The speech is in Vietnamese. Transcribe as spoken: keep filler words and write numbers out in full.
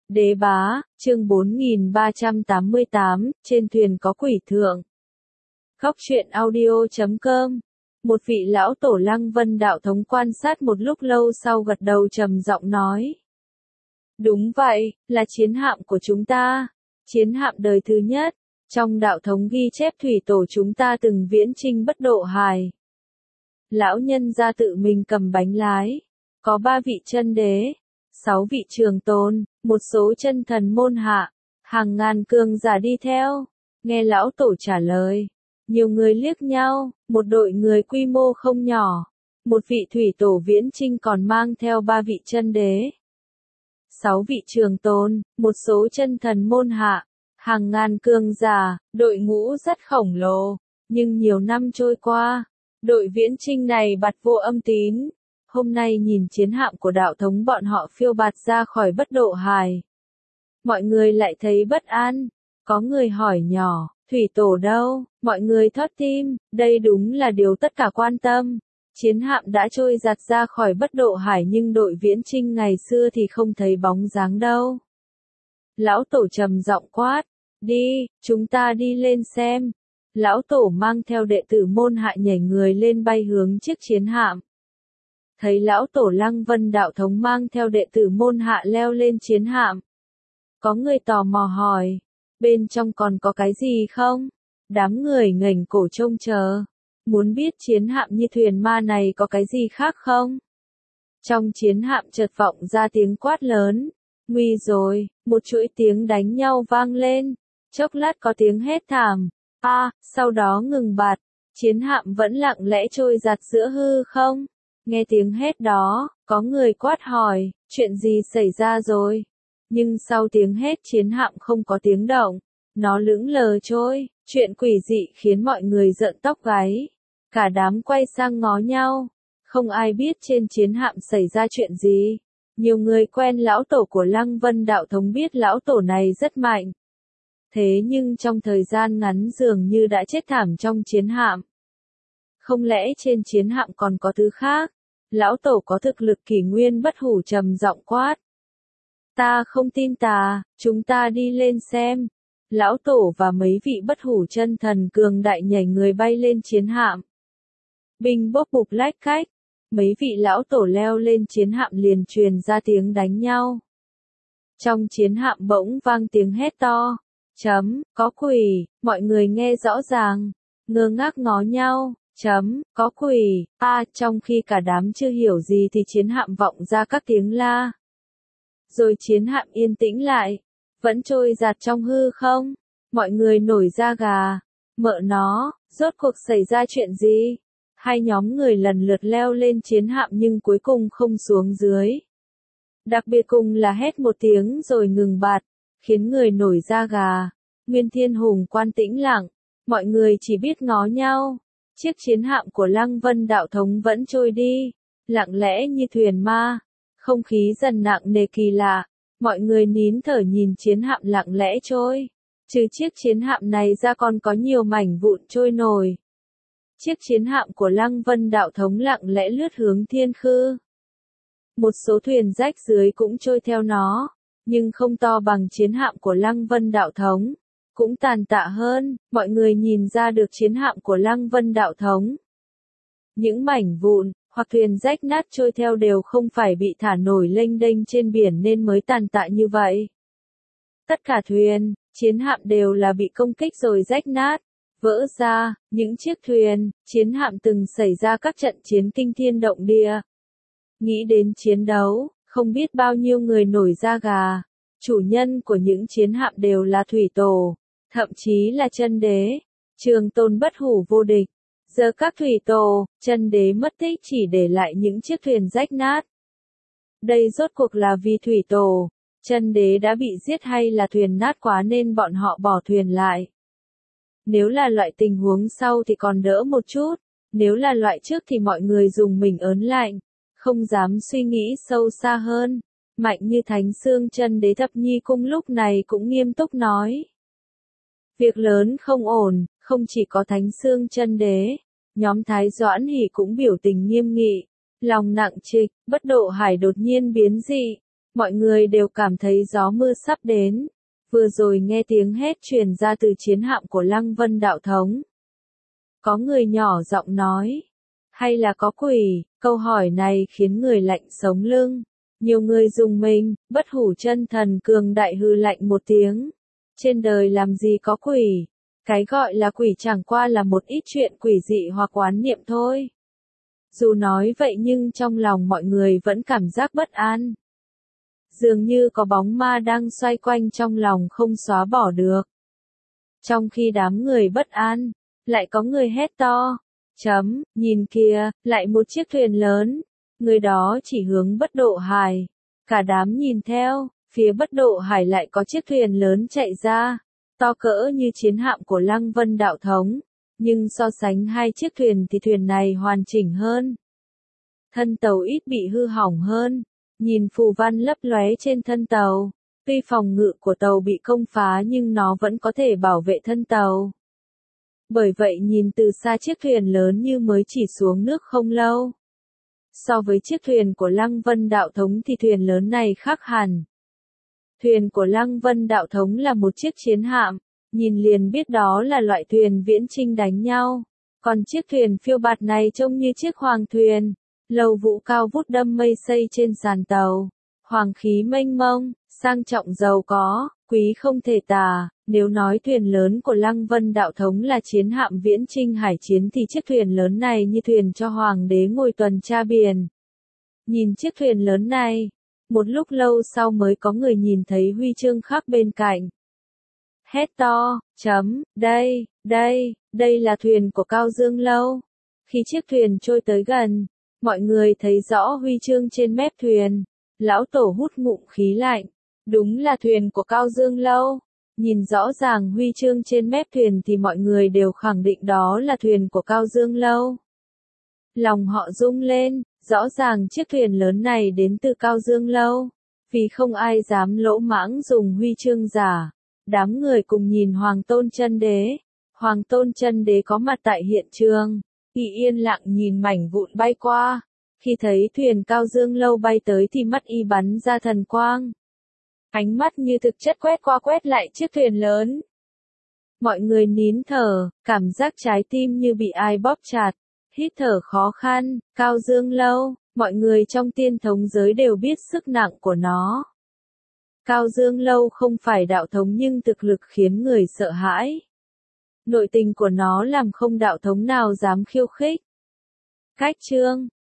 Đế bá, chương bốn nghìn ba trăm tám mươi tám, trên thuyền có quỷ thượng. Khóc chuyện audio chấm com. Một vị lão tổ Lăng Vân đạo thống quan sát một lúc lâu sau gật đầu trầm giọng nói. Đúng vậy, là chiến hạm của chúng ta. Chiến hạm đời thứ nhất. Trong đạo thống ghi chép thủy tổ chúng ta từng viễn chinh bất độ hải. Lão nhân ra tự mình cầm bánh lái. Có ba vị chân đế, sáu vị trường tôn, một số chân thần môn hạ, hàng ngàn cường giả đi theo. Nghe lão tổ trả lời, nhiều người liếc nhau, một đội người quy mô không nhỏ. Một vị thủy tổ viễn chinh còn mang theo ba vị chân đế, sáu vị trường tôn, một số chân thần môn hạ, hàng ngàn cường giả, đội ngũ rất khổng lồ. Nhưng nhiều năm trôi qua, đội viễn chinh này bặt vô âm tín. Hôm nay nhìn chiến hạm của đạo thống bọn họ phiêu bạt ra khỏi bất độ hải. Mọi người lại thấy bất an. Có người hỏi nhỏ, thủy tổ đâu? Mọi người thót tim, đây đúng là điều tất cả quan tâm. Chiến hạm đã trôi giạt ra khỏi bất độ hải nhưng đội viễn chinh ngày xưa thì không thấy bóng dáng đâu. Lão tổ trầm giọng quát, đi, chúng ta đi lên xem. Lão tổ mang theo đệ tử môn hạ nhảy người lên bay hướng chiếc chiến hạm. Thấy lão tổ Lăng Vân đạo thống mang theo đệ tử môn hạ leo lên chiến hạm. Có người tò mò hỏi, bên trong còn có cái gì không? Đám người ngẩng cổ trông chờ, muốn biết chiến hạm như thuyền ma này có cái gì khác không? Trong chiến hạm chợt vọng ra tiếng quát lớn, nguy rồi, một chuỗi tiếng đánh nhau vang lên, chốc lát có tiếng hét thảm, a, à, sau đó ngừng bặt, chiến hạm vẫn lặng lẽ trôi giạt giữa hư không. Nghe tiếng hét đó, có người quát hỏi, chuyện gì xảy ra rồi? Nhưng sau tiếng hét chiến hạm không có tiếng động, nó lững lờ trôi, chuyện quỷ dị khiến mọi người rợn tóc gáy. Cả đám quay sang ngó nhau, không ai biết trên chiến hạm xảy ra chuyện gì. Nhiều người quen lão tổ của Lăng Vân đạo thống biết lão tổ này rất mạnh. Thế nhưng trong thời gian ngắn dường như đã chết thảm trong chiến hạm. Không lẽ trên chiến hạm còn có thứ khác? Lão tổ có thực lực kỷ nguyên bất hủ trầm giọng quát. Ta không tin tà, chúng ta đi lên xem. Lão tổ và mấy vị bất hủ chân thần cường đại nhảy người bay lên chiến hạm. Binh bốc bục lách cách. Mấy vị lão tổ leo lên chiến hạm liền truyền ra tiếng đánh nhau. Trong chiến hạm bỗng vang tiếng hét to. Chấm, có quỷ, mọi người nghe rõ ràng, ngơ ngác ngó nhau. Chấm, có quỷ, a, à, trong khi cả đám chưa hiểu gì thì chiến hạm vọng ra các tiếng la. Rồi chiến hạm yên tĩnh lại, vẫn trôi giạt trong hư không, mọi người nổi da gà, mợ nó, rốt cuộc xảy ra chuyện gì? Hai nhóm người lần lượt leo lên chiến hạm nhưng cuối cùng không xuống dưới. Đặc biệt cùng là hét một tiếng rồi ngừng bặt, khiến người nổi da gà. Nguyên Thiên Hùng quan tĩnh lặng, mọi người chỉ biết ngó nhau. Chiếc chiến hạm của Lăng Vân đạo thống vẫn trôi đi, lặng lẽ như thuyền ma, không khí dần nặng nề kỳ lạ, mọi người nín thở nhìn chiến hạm lặng lẽ trôi. Trừ chiếc chiến hạm này ra còn có nhiều mảnh vụn trôi nổi. Chiếc chiến hạm của Lăng Vân đạo thống lặng lẽ lướt hướng thiên khư. Một số thuyền rách dưới cũng trôi theo nó, nhưng không to bằng chiến hạm của Lăng Vân đạo thống. Cũng tàn tạ hơn, mọi người nhìn ra được chiến hạm của Lăng Vân đạo thống. Những mảnh vụn, hoặc thuyền rách nát trôi theo đều không phải bị thả nổi lênh đênh trên biển nên mới tàn tạ như vậy. Tất cả thuyền, chiến hạm đều là bị công kích rồi rách nát, vỡ ra, những chiếc thuyền, chiến hạm từng xảy ra các trận chiến kinh thiên động địa. Nghĩ đến chiến đấu, không biết bao nhiêu người nổi da gà. Chủ nhân của những chiến hạm đều là thủy tổ, thậm chí là chân đế, trường tôn bất hủ vô địch. Giờ các thủy tổ, chân đế mất tích chỉ để lại những chiếc thuyền rách nát. Đây rốt cuộc là vì thủy tổ, chân đế đã bị giết hay là thuyền nát quá nên bọn họ bỏ thuyền lại. Nếu là loại tình huống sau thì còn đỡ một chút, nếu là loại trước thì mọi người dùng mình ớn lạnh, không dám suy nghĩ sâu xa hơn. Mạnh như Thánh Xương chân đế Thập Nhi Cung lúc này cũng nghiêm túc nói. Việc lớn không ổn, không chỉ có Thánh Xương chân đế, nhóm Thái Doãn Hỷ cũng biểu tình nghiêm nghị, lòng nặng trịch, bất độ hải đột nhiên biến dị, mọi người đều cảm thấy gió mưa sắp đến. Vừa rồi nghe tiếng hét truyền ra từ chiến hạm của Lăng Vân đạo thống. Có người nhỏ giọng nói, hay là có quỷ? Câu hỏi này khiến người lạnh sống lưng. Nhiều người dùng mình, bất hủ chân thần cường đại hư lạnh một tiếng. Trên đời làm gì có quỷ? Cái gọi là quỷ chẳng qua là một ít chuyện quỷ dị hoặc oán niệm thôi. Dù nói vậy nhưng trong lòng mọi người vẫn cảm giác bất an. Dường như có bóng ma đang xoay quanh trong lòng không xóa bỏ được. Trong khi đám người bất an, lại có người hét to. Chấm, nhìn kìa, lại một chiếc thuyền lớn. Người đó chỉ hướng Bất Độ Hải. Cả đám nhìn theo, phía Bất Độ Hải lại có chiếc thuyền lớn chạy ra. To cỡ như chiến hạm của Lăng Vân đạo thống. Nhưng so sánh hai chiếc thuyền thì thuyền này hoàn chỉnh hơn. Thân tàu ít bị hư hỏng hơn. Nhìn phù văn lấp lóe trên thân tàu. Tuy phòng ngự của tàu bị công phá nhưng nó vẫn có thể bảo vệ thân tàu. Bởi vậy nhìn từ xa chiếc thuyền lớn như mới chỉ xuống nước không lâu. So với chiếc thuyền của Lăng Vân đạo thống thì thuyền lớn này khác hẳn. Thuyền của Lăng Vân đạo thống là một chiếc chiến hạm, nhìn liền biết đó là loại thuyền viễn chinh đánh nhau. Còn chiếc thuyền phiêu bạt này trông như chiếc hoàng thuyền, lầu vũ cao vút đâm mây xây trên sàn tàu. Hoàng khí mênh mông, sang trọng giàu có, quý không thể tả. Nếu nói thuyền lớn của Lăng Vân đạo thống là chiến hạm viễn chinh hải chiến thì chiếc thuyền lớn này như thuyền cho hoàng đế ngồi tuần tra biển. Nhìn chiếc thuyền lớn này, một lúc lâu sau mới có người nhìn thấy huy chương khác bên cạnh. Hét to, chấm, đây, đây, đây là thuyền của Cao Dương Lâu. Khi chiếc thuyền trôi tới gần, mọi người thấy rõ huy chương trên mép thuyền. Lão Tổ hút ngụm khí lạnh. Đúng là thuyền của Cao Dương Lâu. Nhìn rõ ràng huy chương trên mép thuyền thì mọi người đều khẳng định đó là thuyền của Cao Dương Lâu. Lòng họ rung lên, rõ ràng chiếc thuyền lớn này đến từ Cao Dương Lâu. Vì không ai dám lỗ mãng dùng huy chương giả. Đám người cùng nhìn Hoàng Tôn Chân Đế. Hoàng Tôn Chân Đế có mặt tại hiện trường. Y yên lặng nhìn mảnh vụn bay qua. Khi thấy thuyền Cao Dương Lâu bay tới thì mắt y bắn ra thần quang. Ánh mắt như thực chất quét qua quét lại chiếc thuyền lớn. Mọi người nín thở, cảm giác trái tim như bị ai bóp chặt. Hít thở khó khăn, Cao Dương Lâu, mọi người trong tiên thống giới đều biết sức nặng của nó. Cao Dương Lâu không phải đạo thống nhưng thực lực khiến người sợ hãi. Nội tình của nó làm không đạo thống nào dám khiêu khích. Cách chương